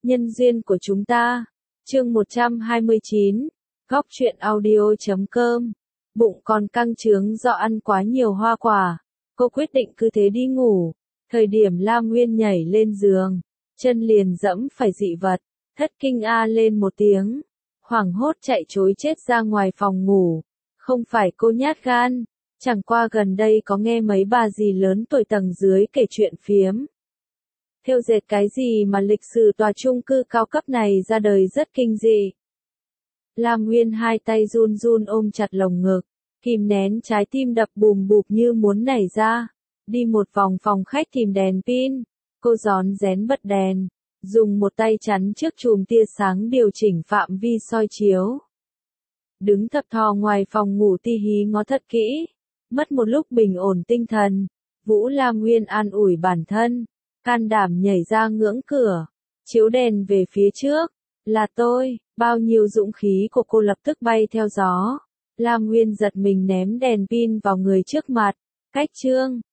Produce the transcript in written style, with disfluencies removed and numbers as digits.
Nhân duyên của chúng ta. Chương 129. Góc truyện audio.com. Bụng còn căng trướng do ăn quá nhiều hoa quả. Cô quyết định cứ thế đi ngủ. Thời điểm Lam Nguyên nhảy lên giường, chân liền dẫm phải dị vật, thất kinh a lên một tiếng, hoảng hốt chạy trối chết ra ngoài phòng ngủ. Không phải cô nhát gan, chẳng qua gần đây có nghe mấy bà dì lớn tuổi tầng dưới kể chuyện phiếm. Thêu dệt cái gì mà lịch sử tòa chung cư cao cấp này ra đời rất kinh dị. Lam Nguyên hai tay run run ôm chặt lồng ngực, kìm nén trái tim đập bùm bụp như muốn nảy ra. Đi một vòng phòng khách tìm đèn pin, cô rón rén bật đèn, dùng một tay chắn trước chùm tia sáng điều chỉnh phạm vi soi chiếu. Đứng thập thò ngoài phòng ngủ ti hí ngó thật kỹ, mất một lúc bình ổn tinh thần, Vũ Lam Nguyên an ủi bản thân, can đảm nhảy ra ngưỡng cửa, chiếu đèn về phía trước, là tôi, bao nhiêu dũng khí của cô lập tức bay theo gió. Lam Nguyên giật mình ném đèn pin vào người trước mặt, cách chương.